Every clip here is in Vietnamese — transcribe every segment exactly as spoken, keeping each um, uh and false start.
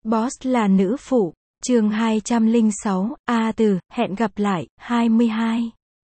Boss là nữ phụ. Chương hai trăm lẻ sáu, A từ, hẹn gặp lại, hai mươi hai.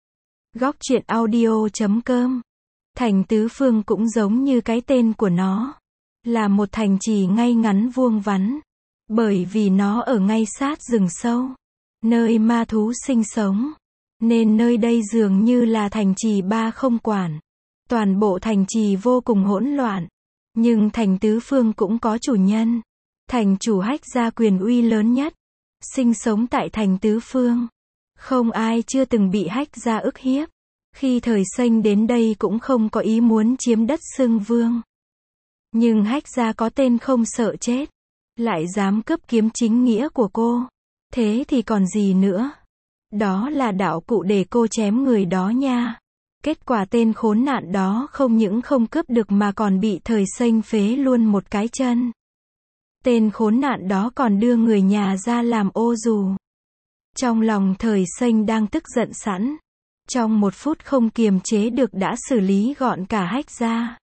Góc truyện audio chấm com. Thành Tứ Phương cũng giống như cái tên của nó. Là một thành trì ngay ngắn vuông vắn. Bởi vì nó ở ngay sát rừng sâu. Nơi ma thú sinh sống. Nên nơi đây dường như là thành trì ba không quản. Toàn bộ thành trì vô cùng hỗn loạn. Nhưng Thành Tứ Phương cũng có chủ nhân. Thành chủ Hách gia quyền uy lớn nhất. Sinh sống tại Thành Tứ Phương. Không ai chưa từng bị Hách gia ức hiếp. Khi thời Xanh đến đây cũng không có ý muốn chiếm đất xưng vương. Nhưng Hách gia có tên không sợ chết. Lại dám cướp kiếm chính nghĩa của cô. Thế thì còn gì nữa. Đó là đạo cụ để cô chém người đó nha. Kết quả tên khốn nạn đó không những không cướp được mà còn bị thời Xanh phế luôn một cái chân. Tên khốn nạn đó còn đưa người nhà ra làm ô dù. Trong lòng thời Xanh đang tức giận sẵn. Trong một phút không kiềm chế được đã xử lý gọn cả Hách gia.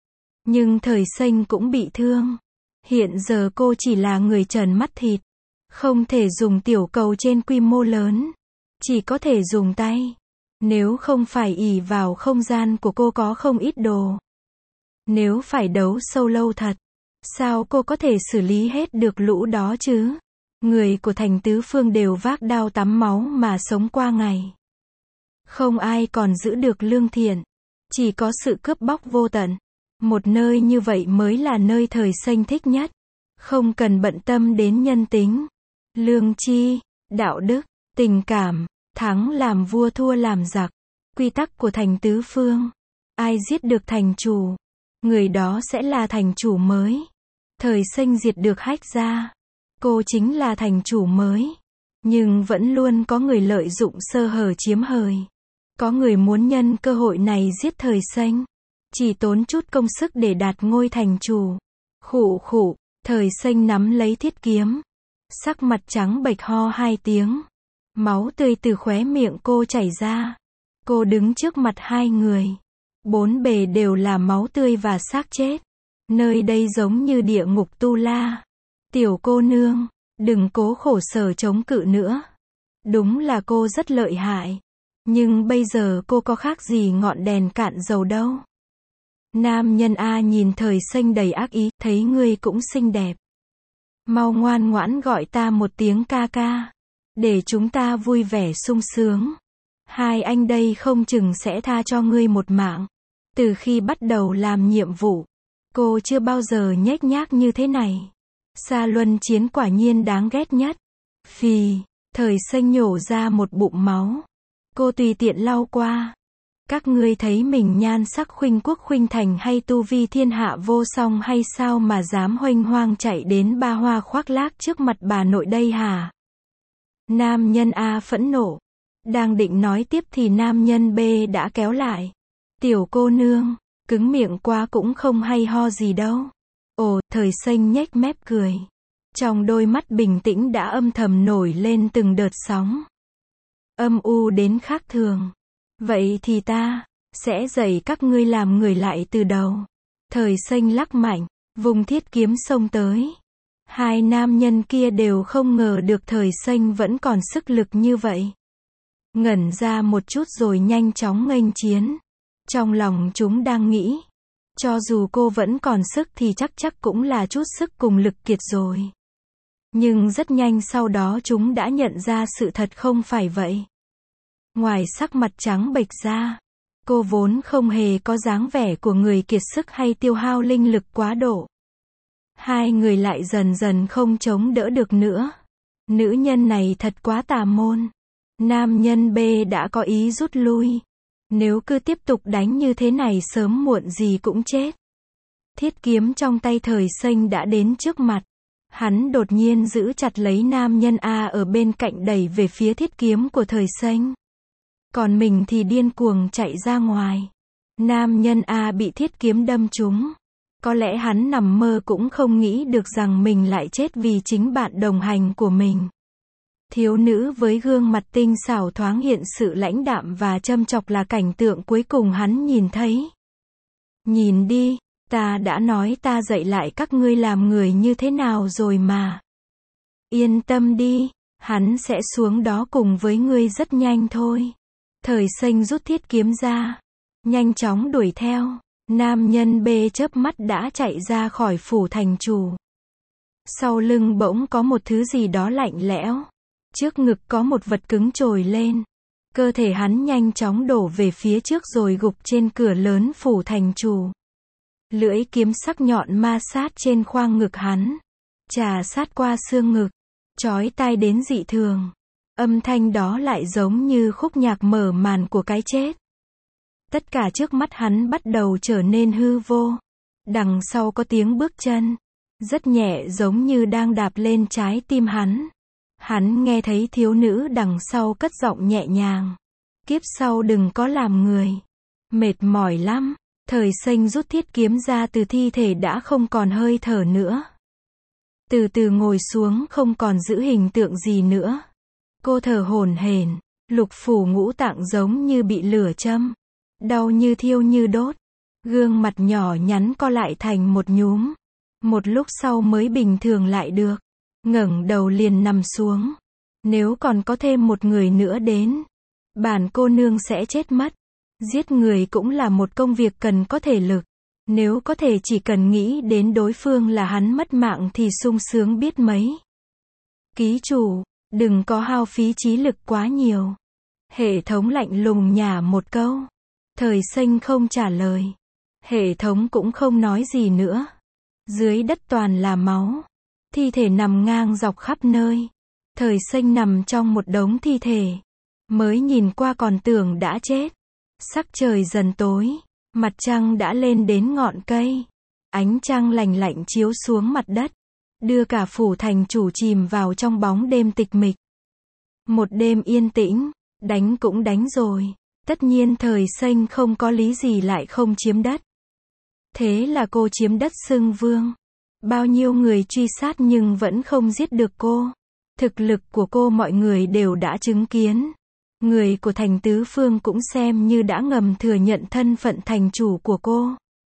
Nhưng thời Xanh cũng bị thương. Hiện giờ cô chỉ là người trần mắt thịt. Không thể dùng tiểu cầu trên quy mô lớn. Chỉ có thể dùng tay. Nếu không phải ỷ vào không gian của cô có không ít đồ. Nếu phải đấu sâu lâu thật. Sao cô có thể xử lý hết được lũ đó chứ? Người của Thành Tứ Phương đều vác đao tắm máu mà sống qua ngày. Không ai còn giữ được lương thiện. Chỉ có sự cướp bóc vô tận. Một nơi như vậy mới là nơi thời Xanh thích nhất. Không cần bận tâm đến nhân tính, lương tri, đạo đức, tình cảm. Thắng làm vua thua làm giặc. Quy tắc của Thành Tứ Phương. Ai giết được thành chủ, người đó sẽ là thành chủ mới. Thời Xanh diệt được Hách gia. Cô chính là thành chủ mới. Nhưng vẫn luôn có người lợi dụng sơ hở chiếm hời. Có người muốn nhân cơ hội này giết thời Xanh. Chỉ tốn chút công sức để đạt ngôi thành chủ. Khụ khụ, thời Xanh nắm lấy thiết kiếm. Sắc mặt trắng bệch ho hai tiếng. Máu tươi từ khóe miệng cô chảy ra. Cô đứng trước mặt hai người. Bốn bề đều là máu tươi và xác chết. Nơi đây giống như địa ngục tu la. Tiểu cô nương, đừng cố khổ sở chống cự nữa. Đúng là cô rất lợi hại. Nhưng bây giờ cô có khác gì ngọn đèn cạn dầu đâu. Nam nhân A nhìn thời Xanh đầy ác ý, thấy ngươi cũng xinh đẹp. Mau ngoan ngoãn gọi ta một tiếng ca ca. Để chúng ta vui vẻ sung sướng. Hai anh đây không chừng sẽ tha cho ngươi một mạng. Từ khi bắt đầu làm nhiệm vụ, cô chưa bao giờ nhếch nhác như thế này. Sa luân chiến quả nhiên đáng ghét nhất. Phì, thời Xanh nhổ ra một bụng máu. Cô tùy tiện lau qua. Các ngươi thấy mình nhan sắc khuynh quốc khuynh thành hay tu vi thiên hạ vô song hay sao mà dám huênh hoang chạy đến ba hoa khoác lác trước mặt bà nội đây hả? Nam nhân A phẫn nộ. Đang định nói tiếp thì nam nhân B đã kéo lại. Tiểu cô nương, cứng miệng quá cũng không hay ho gì đâu. Ồ, thời Xanh nhếch mép cười. Trong đôi mắt bình tĩnh đã âm thầm nổi lên từng đợt sóng. Âm u đến khác thường. Vậy thì ta sẽ dạy các ngươi làm người lại từ đầu. Thời Xanh lắc mạnh, vùng thiết kiếm xông tới. Hai nam nhân kia đều không ngờ được thời Xanh vẫn còn sức lực như vậy. Ngẩn ra một chút rồi nhanh chóng nghênh chiến. Trong lòng chúng đang nghĩ. Cho dù cô vẫn còn sức thì chắc chắc cũng là chút sức cùng lực kiệt rồi. Nhưng rất nhanh sau đó chúng đã nhận ra sự thật không phải vậy. Ngoài sắc mặt trắng bệch ra, cô vốn không hề có dáng vẻ của người kiệt sức hay tiêu hao linh lực quá độ. Hai người lại dần dần không chống đỡ được nữa. Nữ nhân này thật quá tà môn. Nam nhân B đã có ý rút lui. Nếu cứ tiếp tục đánh như thế này sớm muộn gì cũng chết. Thiết kiếm trong tay thời Xanh đã đến trước mặt. Hắn đột nhiên giữ chặt lấy nam nhân A ở bên cạnh đẩy về phía thiết kiếm của thời Xanh. Còn mình thì điên cuồng chạy ra ngoài. Nam nhân A bị thiết kiếm đâm trúng. Có lẽ hắn nằm mơ cũng không nghĩ được rằng mình lại chết vì chính bạn đồng hành của mình. Thiếu nữ với gương mặt tinh xảo thoáng hiện sự lãnh đạm và châm chọc là cảnh tượng cuối cùng hắn nhìn thấy. Nhìn đi, ta đã nói ta dạy lại các ngươi làm người như thế nào rồi mà. Yên tâm đi, hắn sẽ xuống đó cùng với ngươi rất nhanh thôi. Thời Xanh rút thiết kiếm ra, nhanh chóng đuổi theo. Nam nhân bê chớp mắt đã chạy ra khỏi phủ thành chủ. Sau lưng bỗng có một thứ gì đó lạnh lẽo. Trước ngực có một vật cứng trồi lên. Cơ thể hắn nhanh chóng đổ về phía trước rồi gục trên cửa lớn phủ thành chủ. Lưỡi kiếm sắc nhọn ma sát trên khoang ngực hắn. Chà sát qua xương ngực. Chói tai đến dị thường. Âm thanh đó lại giống như khúc nhạc mở màn của cái chết. Tất cả trước mắt hắn bắt đầu trở nên hư vô. Đằng sau có tiếng bước chân. Rất nhẹ giống như đang đạp lên trái tim hắn. Hắn nghe thấy thiếu nữ đằng sau cất giọng nhẹ nhàng. Kiếp sau đừng có làm người. Mệt mỏi lắm. Thời Xanh rút thiết kiếm ra từ thi thể đã không còn hơi thở nữa. Từ từ ngồi xuống không còn giữ hình tượng gì nữa. Cô thở hổn hển, lục phủ ngũ tạng giống như bị lửa châm. Đau như thiêu như đốt. Gương mặt nhỏ nhắn co lại thành một nhúm. Một lúc sau mới bình thường lại được. Ngẩng đầu liền nằm xuống. Nếu còn có thêm một người nữa đến, bản cô nương sẽ chết mất. Giết người cũng là một công việc cần có thể lực. Nếu có thể chỉ cần nghĩ đến đối phương là hắn mất mạng thì sung sướng biết mấy. Ký chủ, đừng có hao phí trí lực quá nhiều. Hệ thống lạnh lùng nhả một câu. Thời Xanh không trả lời. Hệ thống cũng không nói gì nữa. Dưới đất toàn là máu. Thi thể nằm ngang dọc khắp nơi. Thời Xanh nằm trong một đống thi thể. Mới nhìn qua còn tưởng đã chết. Sắc trời dần tối. Mặt trăng đã lên đến ngọn cây. Ánh trăng lành lạnh chiếu xuống mặt đất. Đưa cả phủ thành chủ chìm vào trong bóng đêm tịch mịch. Một đêm yên tĩnh. Đánh cũng đánh rồi. Tất nhiên Thời Xanh không có lý gì lại không chiếm đất. Thế là cô chiếm đất xưng vương. Bao nhiêu người truy sát nhưng vẫn không giết được cô. Thực lực của cô mọi người đều đã chứng kiến. Người của thành tứ phương cũng xem như đã ngầm thừa nhận thân phận thành chủ của cô.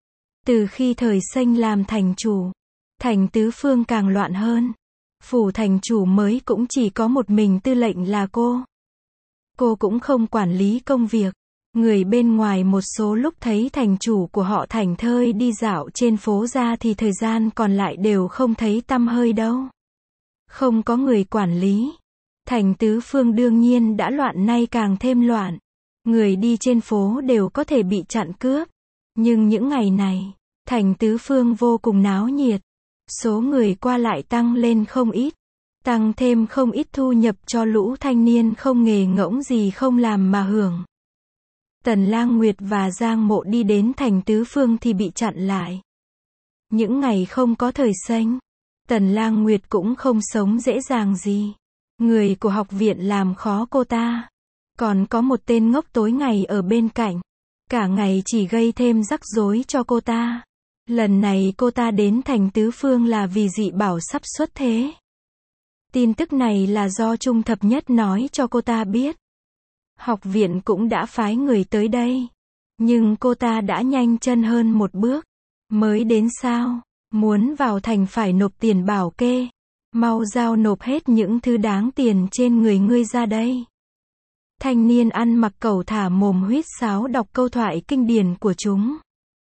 Từ khi Thời Xanh làm thành chủ, thành tứ phương càng loạn hơn. Phủ thành chủ mới cũng chỉ có một mình tư lệnh là cô. Cô cũng không quản lý công việc. Người bên ngoài một số lúc thấy thành chủ của họ thảnh thơi đi dạo trên phố ra thì thời gian còn lại đều không thấy tăm hơi đâu. Không có người quản lý. Thành tứ phương đương nhiên đã loạn nay càng thêm loạn. Người đi trên phố đều có thể bị chặn cướp. Nhưng những ngày này, thành tứ phương vô cùng náo nhiệt. Số người qua lại tăng lên không ít. Tăng thêm không ít thu nhập cho lũ thanh niên không nghề ngỗng gì không làm mà hưởng. Tần Lang Nguyệt và Giang Mộ đi đến thành tứ phương thì bị chặn lại. Những ngày không có Thời Xanh, Tần Lang Nguyệt cũng không sống dễ dàng gì. Người của học viện làm khó cô ta. Còn có một tên ngốc tối ngày ở bên cạnh. Cả ngày chỉ gây thêm rắc rối cho cô ta. Lần này cô ta đến thành tứ phương là vì dị bảo sắp xuất thế. Tin tức này là do Trung Thập Nhất nói cho cô ta biết. Học viện cũng đã phái người tới đây. Nhưng cô ta đã nhanh chân hơn một bước. Mới đến sao? Muốn vào thành phải nộp tiền bảo kê. Mau giao nộp hết những thứ đáng tiền trên người ngươi ra đây. Thanh niên ăn mặc cẩu thả mồm huýt sáo đọc câu thoại kinh điển của chúng.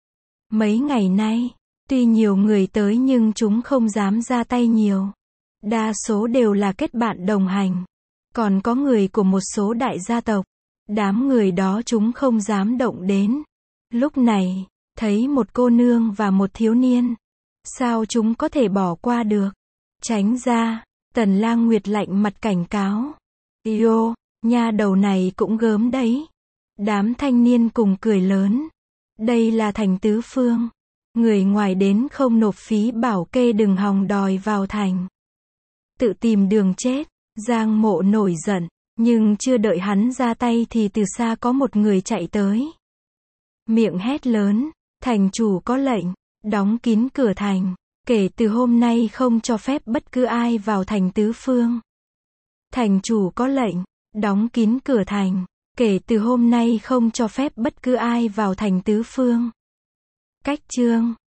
Mấy ngày nay, tuy nhiều người tới nhưng chúng không dám ra tay nhiều. Đa số đều là kết bạn đồng hành. Còn có người của một số đại gia tộc. Đám người đó chúng không dám động đến. Lúc này, thấy một cô nương và một thiếu niên. Sao chúng có thể bỏ qua được? Tránh ra, Tần Lang Nguyệt lạnh mặt cảnh cáo. Yêu, nha đầu này cũng gớm đấy. Đám thanh niên cùng cười lớn. Đây là thành tứ phương. Người ngoài đến không nộp phí bảo kê đừng hòng đòi vào thành. Tự tìm đường chết. Giang Mộ nổi giận. Nhưng chưa đợi hắn ra tay thì từ xa có một người chạy tới. Miệng hét lớn. Thành chủ có lệnh. Đóng kín cửa thành. Kể từ hôm nay không cho phép bất cứ ai vào thành tứ phương. Thành chủ có lệnh. Đóng kín cửa thành. Kể từ hôm nay không cho phép bất cứ ai vào thành tứ phương. Cách chương